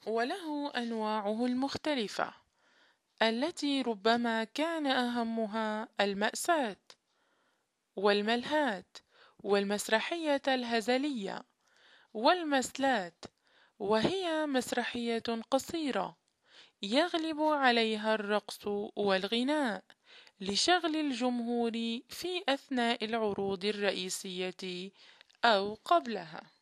وله أنواعه المختلفة التي ربما كان أهمها المأساة والملهاة والمسرحية الهزلية والمسلات، وهي مسرحية قصيرة يغلب عليها الرقص والغناء لشغل الجمهور في أثناء العروض الرئيسية أو قبلها.